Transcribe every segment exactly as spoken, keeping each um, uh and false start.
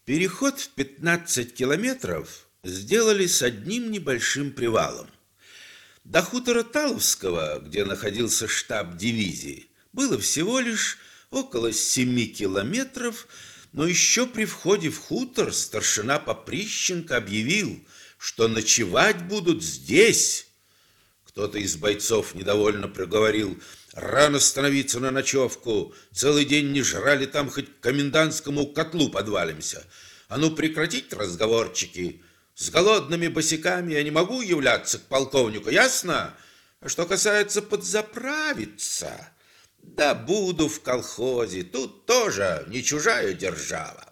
Переход в пятнадцать километров сделали с одним небольшим привалом. До хутора Таловского, где находился штаб дивизии, было всего лишь около семи километров, но еще при входе в хутор старшина Поприщенко объявил, что ночевать будут здесь. Кто-то из бойцов недовольно проговорил: рано становиться на ночевку, целый день не жрали, там хоть к комендантскому котлу подвалимся. А ну прекратить разговорчики, с голодными босиками я не могу являться к полковнику, ясно? А что касается подзаправиться, да буду в колхозе, тут тоже не чужая держава.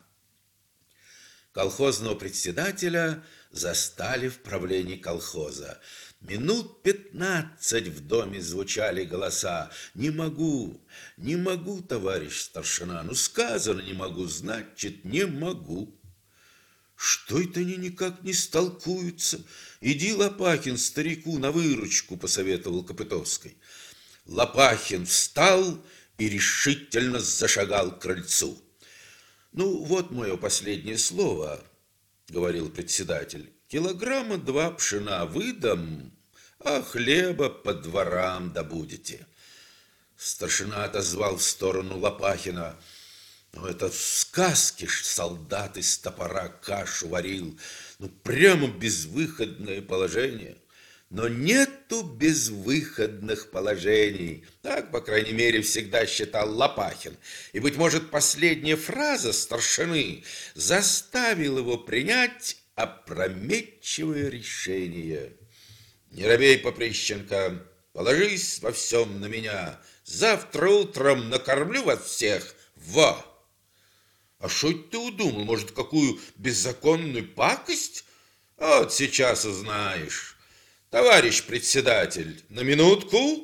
Колхозного председателя застали в правлении колхоза. Минут пятнадцать в доме звучали голоса. «Не могу, не могу, товарищ старшина, ну сказано не могу, значит не могу». «Что это они никак не столкуются? Иди, Лопахин, старику на выручку», посоветовал Копытовский. Лопахин встал и решительно зашагал к крыльцу. «Ну, вот мое последнее слово», — говорил председатель. «Килограмма два пшена выдам, а хлеба по дворам добудете». Старшина отозвал в сторону Лопахина: «Ну, это в сказке ж солдат из топора кашу варил. Ну, прямо безвыходное положение». Но нету безвыходных положений. Так, по крайней мере, всегда считал Лопахин. И, быть может, последняя фраза старшины заставила его принять опрометчивое решение. «Не робей, Поприщенко, положись во всем на меня. Завтра утром накормлю вас всех. Во!» «А что ты удумал? Может, какую беззаконную пакость? Вот сейчас узнаешь. Товарищ председатель, на минутку!»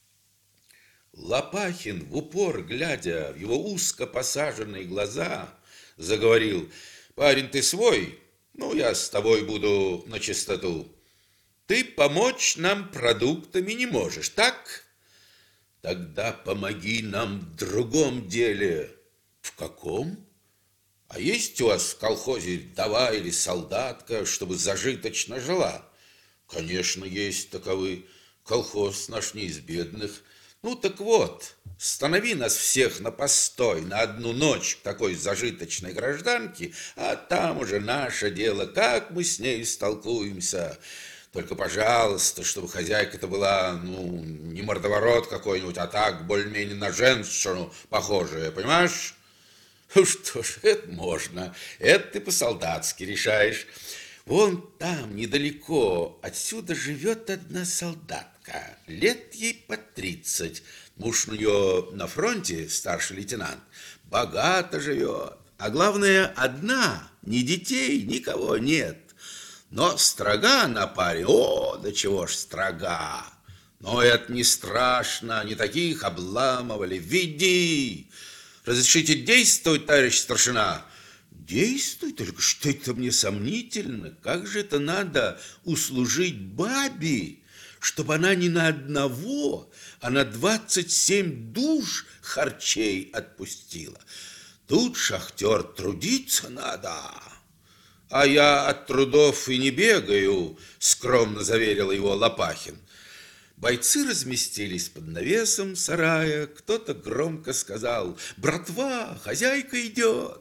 Лопахин, в упор глядя в его узко посаженные глаза, заговорил: «Парень, ты свой, ну, я с тобой буду начистоту. Ты помочь нам продуктами не можешь, так? Тогда помоги нам в другом деле». «В каком? А есть у вас в колхозе вдова или солдатка, чтобы зажиточно жила?» «Конечно, есть таковы. Колхоз наш не из бедных. Ну, так вот, станови нас всех на постой на одну ночь к такой зажиточной гражданке, а там уже наше дело, как мы с ней столкуемся. Только, пожалуйста, чтобы хозяйка-то была, ну, не мордоворот какой-нибудь, а так, более-менее на женщину похожая, понимаешь?» «Что ж, это можно. Это ты по-солдатски решаешь. Вон там, недалеко, отсюда живет одна солдатка. Лет ей по тридцать. Муж у нее на фронте, старший лейтенант. Богато живет. А главное, одна. Ни детей, никого нет. Но строга на паре. О, да чего ж строга. Но это не страшно. Не таких обламывали. Веди. Разрешите действовать, товарищ старшина?» «Действуй, только что это мне сомнительно. Как же это надо услужить бабе, чтобы она не на одного, а на двадцать семь душ харчей отпустила? Тут, шахтер, трудиться надо». «А я от трудов и не бегаю», — скромно заверил его Лопахин. Бойцы разместились под навесом сарая. Кто-то громко сказал: «Братва, хозяйка идет».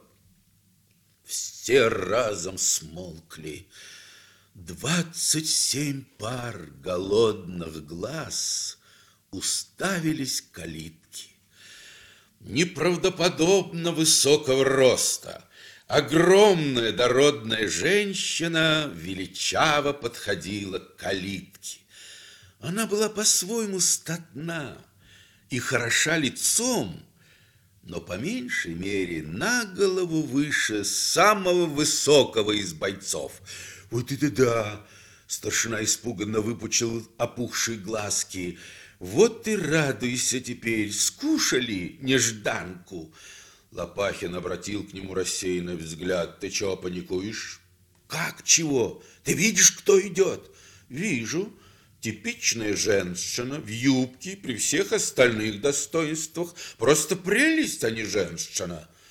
Все разом смолкли. Двадцать семь пар голодных глаз уставились к калитке. Неправдоподобно высокого роста огромная дородная женщина величаво подходила к калитке. Она была по-своему статна и хороша лицом, но по меньшей мере на голову выше самого высокого из бойцов. «Вот это да!» — старшина испуганно выпучил опухшие глазки. «Вот и радуйся теперь! Скушали нежданку!» Лопахин обратил к нему рассеянный взгляд. «Ты чего паникуешь?» «Как чего? Ты видишь, кто идет?» «Вижу. Типичная женщина в юбке при всех остальных достоинствах. Просто прелесть, а не женщина».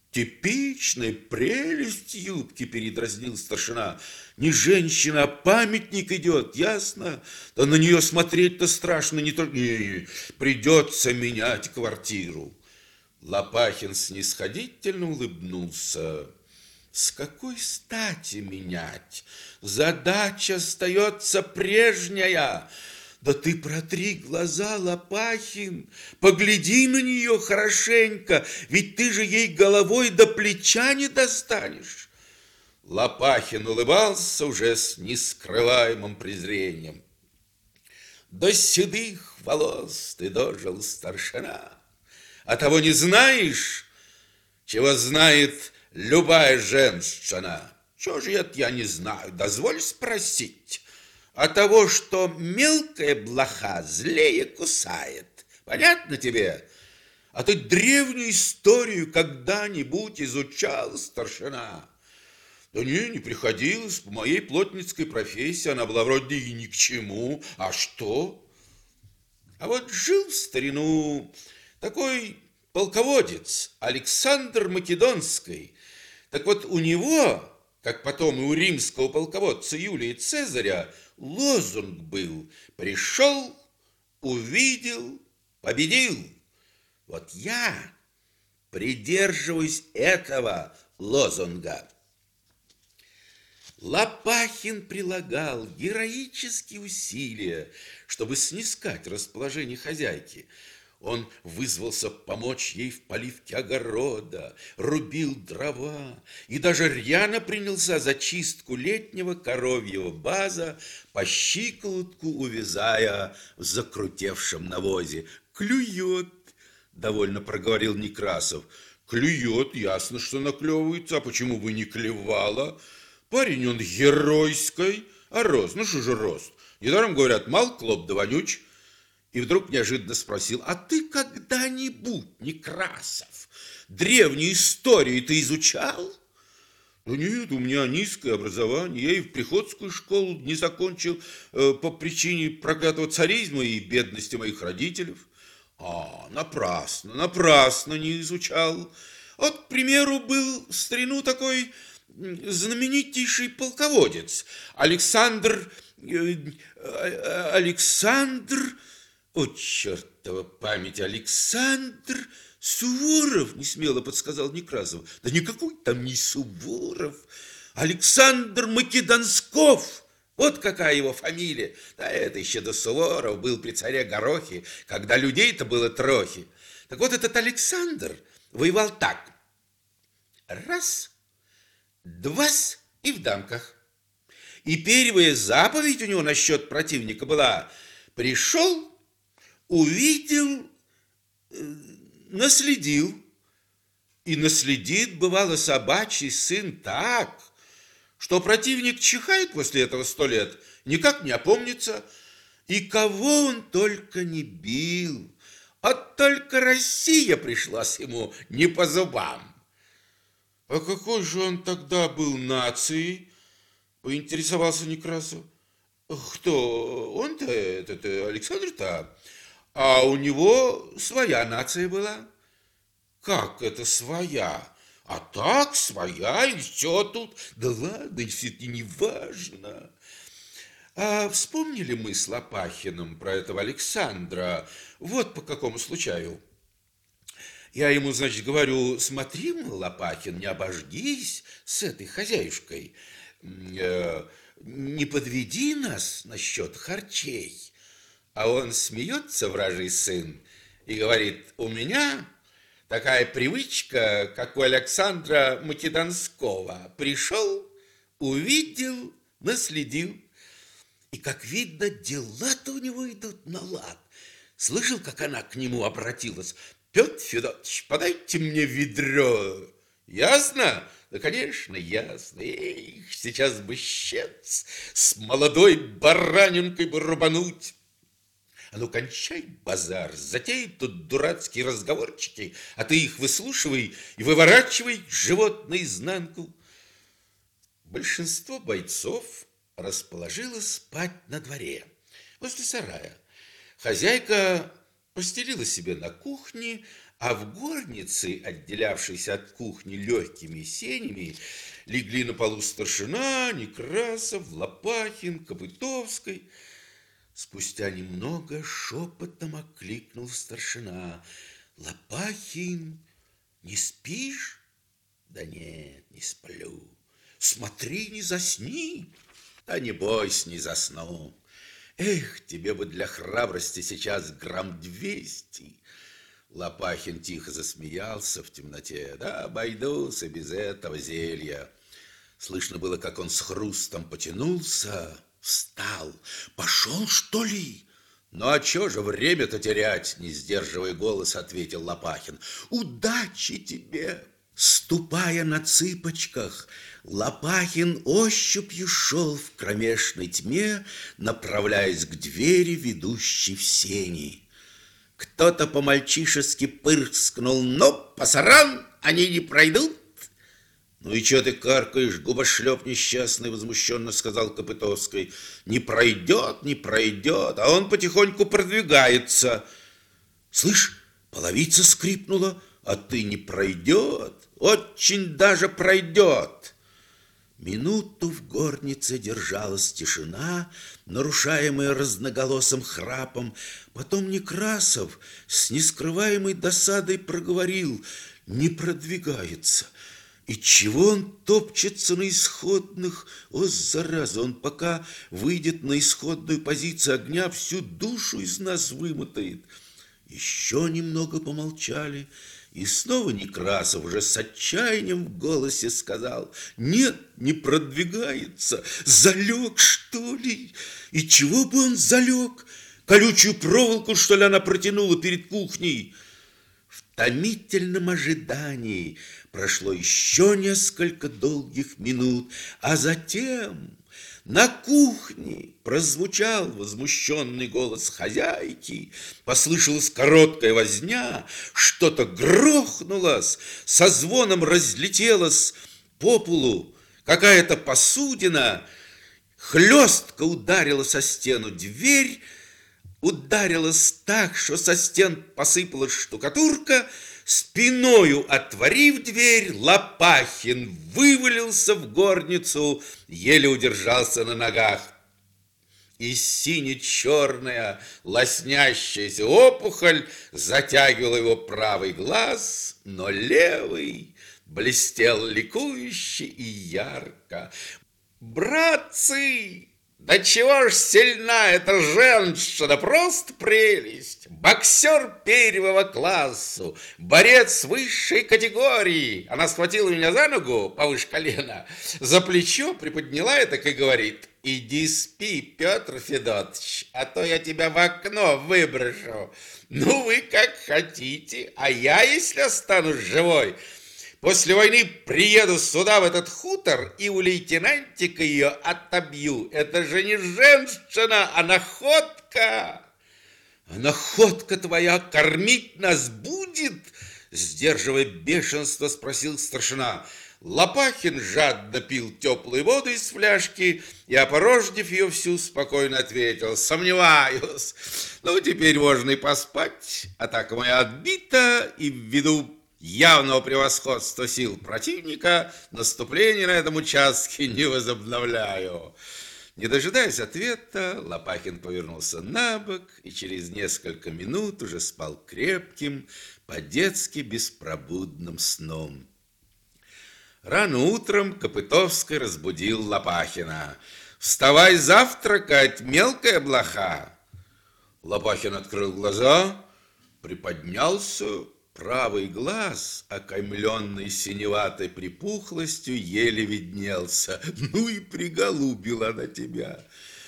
Типичная прелесть юбки, передразнил старшина. Не женщина, а памятник идет, ясно? Да на нее смотреть-то страшно, не только... Не, придется менять квартиру. Лопахин снисходительно улыбнулся. С какой стати менять? Задача остается прежняя. Да ты протри глаза, Лопахин, погляди на нее хорошенько, ведь ты же ей головой до плеча не достанешь. Лопахин улыбался уже с нескрываемым презрением. До седых волос ты дожил, старшина, а того не знаешь, чего знает любая женщина. Чего же это я не знаю? Дозволь спросить. А того, что мелкая блоха злее кусает. Понятно тебе? А ты древнюю историю когда-нибудь изучал, старшина? Да не, не приходилось. По моей плотницкой профессии она была вроде и ни к чему. А что? А вот жил в старину такой полководец Александр Македонский. Так вот у него, как потом и у римского полководца Юлия Цезаря, лозунг был: пришел, увидел, победил. Вот я придерживаюсь этого лозунга. Лопахин прилагал героические усилия, чтобы снискать расположение хозяйки. Он вызвался помочь ей в поливке огорода, рубил дрова и даже рьяно принялся за чистку летнего коровьего база, по щиколотку увязая в закрутевшем навозе. «Клюет!» — довольно проговорил Некрасов. «Клюет, ясно, что наклевывается. А почему бы не клевала? Парень он геройский, а рост, ну что же рост? Недаром говорят, мал клоп да вонюч». И вдруг неожиданно спросил: а ты когда-нибудь, Некрасов, древнюю историю ты изучал? Да нет, у меня низкое образование. Я и в приходскую школу не закончил э, по причине проклятого царизма и бедности моих родителей. А, напрасно, напрасно не изучал. Вот, к примеру, был в старину такой знаменитейший полководец Александр... Э, э, Александр... О, чертова память, Александр Суворов, несмело подсказал Некрасов. Да никакой там не Суворов, Александр Македонсков, вот какая его фамилия. Да это еще до Суворов был при царе Горохе, когда людей-то было трохи. Так вот этот Александр воевал так: раз, два и в дамках. И первая заповедь у него насчет противника была: пришел, увидел, наследил. И наследит, бывало, собачий сын так, что противник чихает после этого сто лет, никак не опомнится. И кого он только не бил, а только Россия пришлась ему не по зубам. А какой же он тогда был нацией? Поинтересовался Некрасов. Кто? Он-то, этот Александр-то? А у него своя нация была. Как это своя? А так своя, и все тут. Да ладно, и все это не важно. А вспомнили мы с Лопахиным про этого Александра вот по какому случаю. Я ему, значит, говорю: смотри, мол, Лопахин, не обожгись с этой хозяюшкой, не подведи нас насчет харчей. А он смеется, вражий сын, и говорит: у меня такая привычка, как у Александра Македонского. Пришел, увидел, наследил. И, как видно, дела-то у него идут на лад. Слышал, как она к нему обратилась: Петр Федотович, подайте мне ведро. Ясно? Да, конечно, ясно. Эх, сейчас бы щец с молодой баранинкой бы рубануть. А ну, кончай базар, затей тут дурацкие разговорчики, а ты их выслушивай и выворачивай живот наизнанку. Большинство бойцов расположилось спать на дворе, возле сарая. Хозяйка постелила себе на кухне, А в горнице, отделявшейся от кухни легкими сенями, легли на полу старшина, Некрасов, Лопахин, Копытовский. Спустя немного шепотом окликнул старшина: «Лопахин, не спишь?» «Да нет, не сплю». «Смотри, не засни». «Да не бойся, не засну». «Эх, тебе бы для храбрости сейчас грамм двести». Лопахин тихо засмеялся в темноте. «Да обойдусь и без этого зелья». Слышно было, как он с хрустом потянулся, встал. «Пошел, что ли?» «Ну, а чё же время-то терять?» Не сдерживая голос, ответил Лопахин. «Удачи тебе!» Ступая на цыпочках, Лопахин ощупью шел в кромешной тьме, направляясь к двери, ведущей в сени. Кто-то по-мальчишески пырскнул: «Ну, пасаран, они не пройдут!» «Ну и чё ты каркаешь, губошлеп несчастный?» Возмущенно сказал Копытовский. «Не пройдет, не пройдет, а он потихоньку продвигается». «Слышь, половица скрипнула, а ты не пройдет, очень даже пройдет». Минуту в горнице держалась тишина, нарушаемая разноголосым храпом. Потом Некрасов с нескрываемой досадой проговорил: «Не продвигается». И чего он топчется на исходных? О, зараза, он пока выйдет на исходную позицию огня, всю душу из нас вымотает. Еще немного помолчали, и снова Некрасов уже с отчаянием в голосе сказал: «Нет, не продвигается. Залег, что ли? И чего бы он залег? Колючую проволоку, что ли, она протянула перед кухней?» В томительном ожидании прошло еще несколько долгих минут, а затем на кухне прозвучал возмущенный голос хозяйки, послышалась короткая возня, что-то грохнулось, со звоном разлетелось по полу какая-то посудина, хлестко ударила со стену дверь, ударилась так, что со стен посыпалась штукатурка. Спиною отворив дверь, Лопахин вывалился в горницу, еле удержался на ногах. И сине-черная лоснящаяся опухоль затягивала его правый глаз, но левый блестел ликующе и ярко. «Братцы! Да чего ж сильна эта женщина, просто прелесть! Боксер первого класса, борец высшей категории!» Она схватила меня за ногу повыше колена, за плечо приподняла и так и говорит: «Иди спи, Петр Федотович, а то я тебя в окно выброшу. Ну, вы как хотите, а я, если останусь живой, после войны приеду сюда, в этот хутор, и у лейтенантика ее отобью. Это же не женщина, а находка». «А находка твоя кормить нас будет?» Сдерживая бешенство, спросил старшина. Лопахин жадно пил теплую воду из фляжки и, опорожнив ее всю, спокойно ответил: «Сомневаюсь. Ну, теперь можно и поспать. Атака моя отбита, и ввиду явного превосходства сил противника наступление на этом участке не возобновляю». Не дожидаясь ответа, Лопахин повернулся на бок и через несколько минут уже спал крепким, по-детски беспробудным сном. Рано утром Копытовский разбудил Лопахина. «Вставай завтракать, мелкая блоха!» Лопахин открыл глаза, приподнялся. Правый глаз, окаймленный синеватой припухлостью, еле виднелся. «Ну и приголубила она тебя!»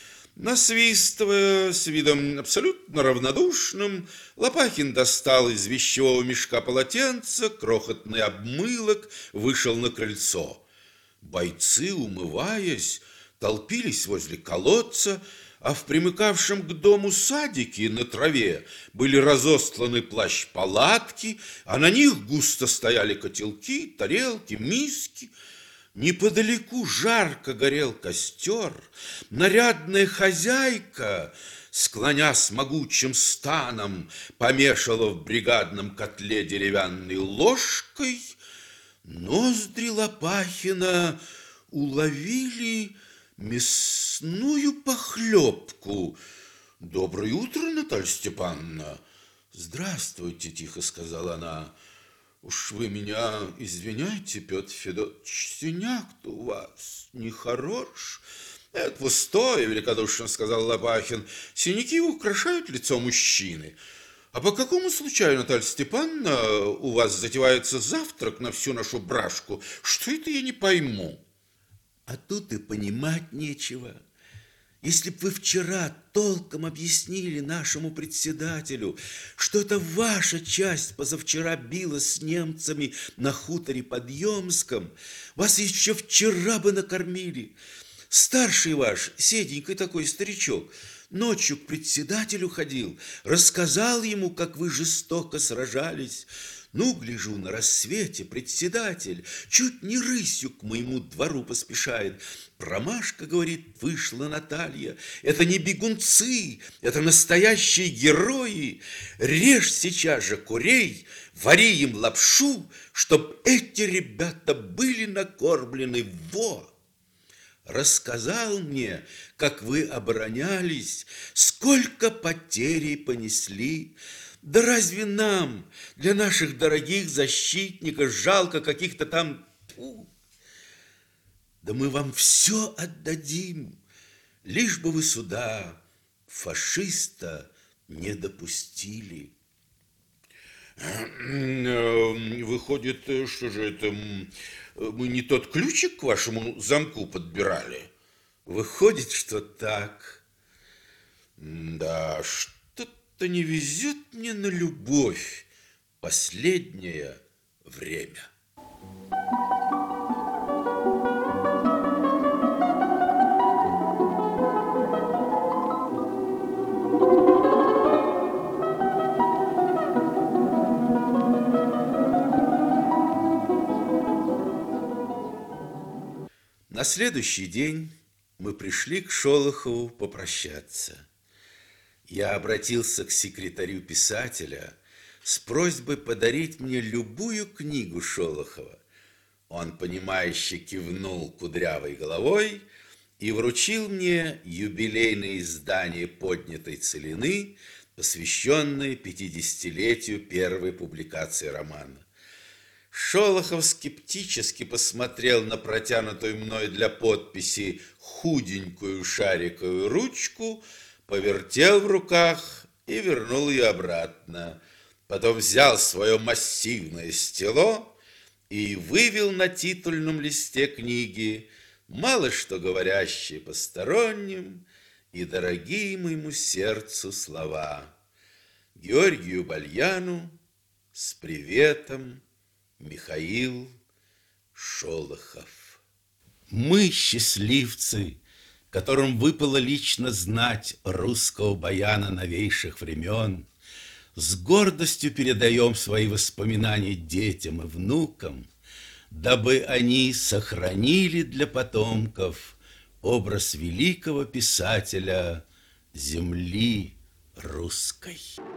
Насвистывая с видом абсолютно равнодушным, Лопахин достал из вещевого мешка полотенце, крохотный обмылок, вышел на крыльцо. Бойцы, умываясь, толпились возле колодца, а в примыкавшем к дому садике на траве были разостланы плащ-палатки, а на них густо стояли котелки, тарелки, миски. Неподалеку жарко горел костер. Нарядная хозяйка склоня с могучим станом, помешала в бригадном котле деревянной ложкой, ноздри Лопахина уловили мясную похлебку. «Доброе утро, Наталья Степановна!» «Здравствуйте», — тихо сказала она. «Уж вы меня извиняйте, Петр Федотович, синяк-то у вас нехорош». «Это пустое», — великодушно сказал Лопахин. «Синяки украшают лицо мужчины. А по какому случаю, Наталья Степановна, у вас затевается завтрак на всю нашу брашку? Что это я не пойму?» «А тут и понимать нечего. Если б вы вчера толком объяснили нашему председателю, что это ваша часть позавчера била с немцами на хуторе под Емском, вас еще вчера бы накормили. Старший ваш, седенький такой старичок, ночью к председателю ходил, рассказал ему, как вы жестоко сражались. Ну, гляжу, на рассвете председатель чуть не рысью к моему двору поспешает. Промашка, говорит, вышла Наталья. Это не бегунцы, это настоящие герои. Режь сейчас же курей, вари им лапшу, чтоб эти ребята были накормлены. Во! Рассказал мне, как вы оборонялись, сколько потерей понесли. Да разве нам, для наших дорогих защитников, жалко каких-то там... Фу. Да мы вам все отдадим, лишь бы вы сюда фашиста не допустили». «Выходит, что же это, мы не тот ключик к вашему замку подбирали?» «Выходит, что так». «Да, что-то не везет мне на любовь последнее время». На следующий день мы пришли к Шолохову попрощаться. Я обратился к секретарю писателя с просьбой подарить мне любую книгу Шолохова. Он, понимающе кивнул кудрявой головой и вручил мне юбилейное издание «Поднятой целины», посвященное пятидесятилетию первой публикации романа. Шолохов скептически посмотрел на протянутую мной для подписи худенькую шариковую ручку, повертел в руках и вернул ее обратно. Потом взял свое массивное стело и вывел на титульном листе книги мало что говорящие посторонним и дорогие моему сердцу слова: Георгию Бальяну с приветом, Михаил Шолохов. Мы счастливцы, которым выпало лично знать русского баяна новейших времен, с гордостью передаем свои воспоминания детям и внукам, дабы они сохранили для потомков образ великого писателя земли русской.